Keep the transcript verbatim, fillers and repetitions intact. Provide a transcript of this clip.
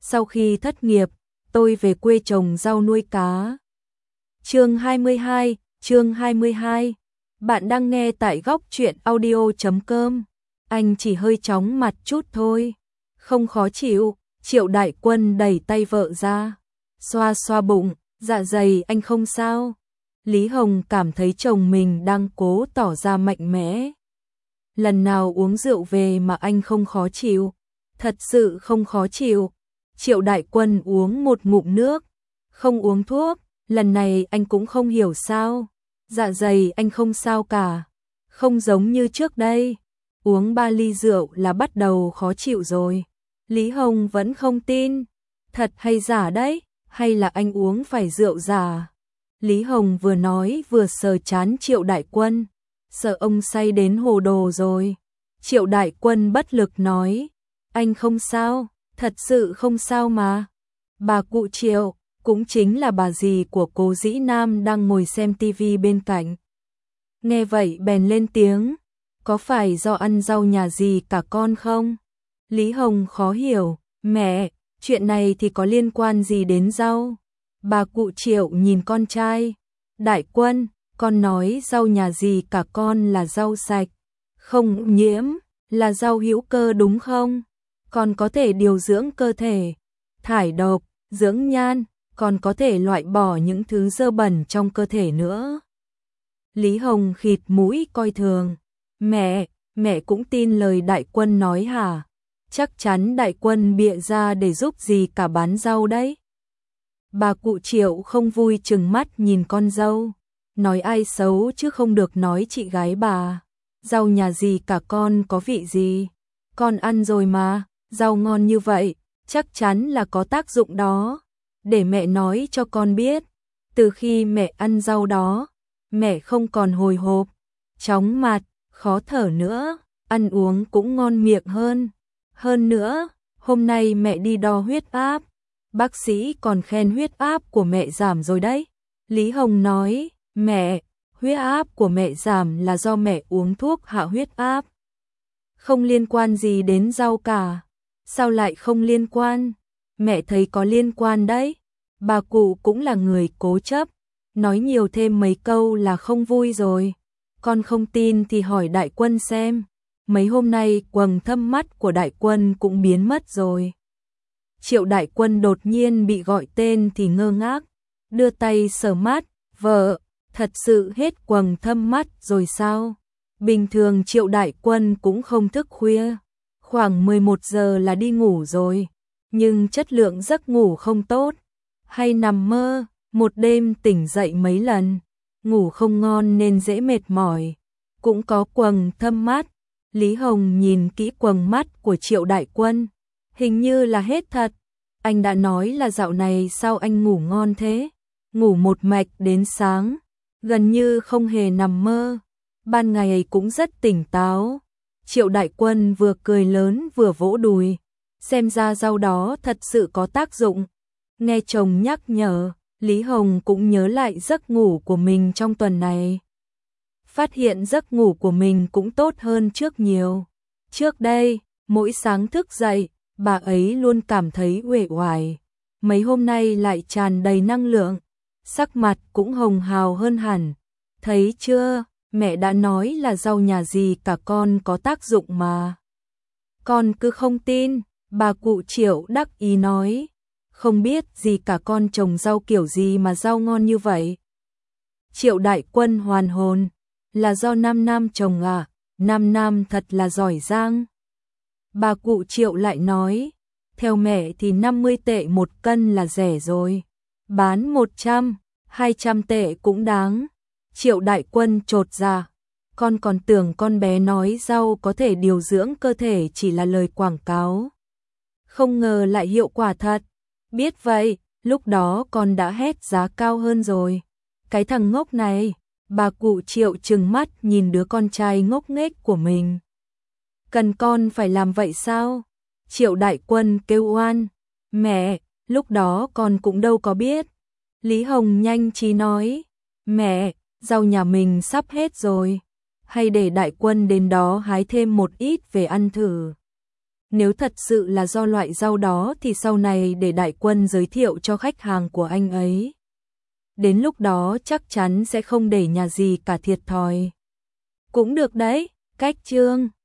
sau khi thất nghiệp, tôi về quê trồng rau nuôi cá. Chương hai mươi hai, chương hai mươi hai. Bạn đang nghe tại góc truyện audio chấm com. Anh chỉ hơi chóng mặt chút thôi, không khó chịu. Triệu Đại Quân đẩy tay vợ ra, xoa xoa bụng, dạ dày anh không sao. Lý Hồng cảm thấy chồng mình đang cố tỏ ra mạnh mẽ. Lần nào uống rượu về mà anh không khó chịu, thật sự không khó chịu. Triệu Đại Quân uống một ngụm nước, không uống thuốc, lần này anh cũng không hiểu sao. Dạ dày anh không sao cả, không giống như trước đây, uống ba ly rượu là bắt đầu khó chịu rồi. Lý Hồng vẫn không tin, thật hay giả đấy, hay là anh uống phải rượu giả. Lý Hồng vừa nói vừa sờ trán Triệu Đại Quân, sợ ông say đến hồ đồ rồi. Triệu Đại Quân bất lực nói, anh không sao, thật sự không sao mà. Bà cụ Triệu, cũng chính là bà dì của Cố Dĩ Nam đang ngồi xem tivi bên cạnh. Nghe vậy bèn lên tiếng, có phải do ăn rau nhà dì cả con không? Lý Hồng khó hiểu, mẹ, chuyện này thì có liên quan gì đến rau? Bà cụ Triệu nhìn con trai, Đại Quân, con nói rau nhà dì cả con là rau sạch, không nhiễm, là rau hữu cơ đúng không? Còn có thể điều dưỡng cơ thể, thải độc, dưỡng nhan, còn có thể loại bỏ những thứ dơ bẩn trong cơ thể nữa. Lý Hồng khịt mũi coi thường, mẹ, mẹ cũng tin lời Đại Quân nói hả? Chắc chắn Đại Quân bịa ra để giúp gì cả bán rau đấy. Bà cụ Triệu không vui trừng mắt nhìn con dâu, nói ai xấu chứ không được nói chị gái bà. Rau nhà dì cả con có vị gì? Con ăn rồi mà, rau ngon như vậy, chắc chắn là có tác dụng đó. Để mẹ nói cho con biết, từ khi mẹ ăn rau đó, mẹ không còn hồi hộp, chóng mặt, khó thở nữa, ăn uống cũng ngon miệng hơn. Hơn nữa, hôm nay mẹ đi đo huyết áp, bác sĩ còn khen huyết áp của mẹ giảm rồi đấy. Lý Hồng nói, mẹ, huyết áp của mẹ giảm là do mẹ uống thuốc hạ huyết áp. Không liên quan gì đến rau cả. Sao lại không liên quan? Mẹ thấy có liên quan đấy. Bà cụ cũng là người cố chấp, nói nhiều thêm mấy câu là không vui rồi. Con không tin thì hỏi Đại Quân xem. Mấy hôm nay quầng thâm mắt của Đại Quân cũng biến mất rồi. Triệu Đại Quân đột nhiên bị gọi tên thì ngơ ngác, đưa tay sờ mắt, vợ, thật sự hết quầng thâm mắt rồi sao? Bình thường Triệu Đại Quân cũng không thức khuya, khoảng mười một giờ là đi ngủ rồi, nhưng chất lượng giấc ngủ không tốt, hay nằm mơ, một đêm tỉnh dậy mấy lần, ngủ không ngon nên dễ mệt mỏi, cũng có quầng thâm mắt. Lý Hồng nhìn kỹ quầng mắt của Triệu Đại Quân, hình như là hết thật. Anh đã nói là dạo này sao anh ngủ ngon thế, ngủ một mạch đến sáng, gần như không hề nằm mơ, ban ngày cũng rất tỉnh táo. Triệu Đại Quân vừa cười lớn vừa vỗ đùi, xem ra rau đó thật sự có tác dụng. Nghe chồng nhắc nhở, Lý Hồng cũng nhớ lại giấc ngủ của mình trong tuần này. Phát hiện giấc ngủ của mình cũng tốt hơn trước nhiều. Trước đây, mỗi sáng thức dậy, bà ấy luôn cảm thấy uể oải. Mấy hôm nay lại tràn đầy năng lượng, sắc mặt cũng hồng hào hơn hẳn. Thấy chưa, mẹ đã nói là rau nhà dì cả con có tác dụng mà. Con cứ không tin, bà cụ Triệu đắc ý nói. Không biết gì cả con trồng rau kiểu gì mà rau ngon như vậy. Triệu Đại Quân hoàn hồn. Là do Nam Nam trồng à, Nam Nam thật là giỏi giang. Bà cụ Triệu lại nói, theo mẹ thì năm mươi tệ một cân là rẻ rồi, bán một trăm, hai trăm tệ cũng đáng. Triệu Đại Quân chột dạ, con còn tưởng con bé nói rau có thể điều dưỡng cơ thể chỉ là lời quảng cáo. Không ngờ lại hiệu quả thật, biết vậy, lúc đó con đã hét giá cao hơn rồi. Cái thằng ngốc này. Bà cụ Triệu trừng mắt nhìn đứa con trai ngốc nghếch của mình. Cần con phải làm vậy sao? Triệu Đại Quân kêu oan. Mẹ, lúc đó con cũng đâu có biết. Lý Hồng nhanh trí nói. Mẹ, rau nhà mình sắp hết rồi. Hay để Đại Quân đến đó hái thêm một ít về ăn thử. Nếu thật sự là do loại rau đó thì sau này để đại quân giới thiệu cho khách hàng của anh ấy. Đến lúc đó chắc chắn sẽ không để nhà gì cả thiệt thòi. Cũng được đấy, cách Trương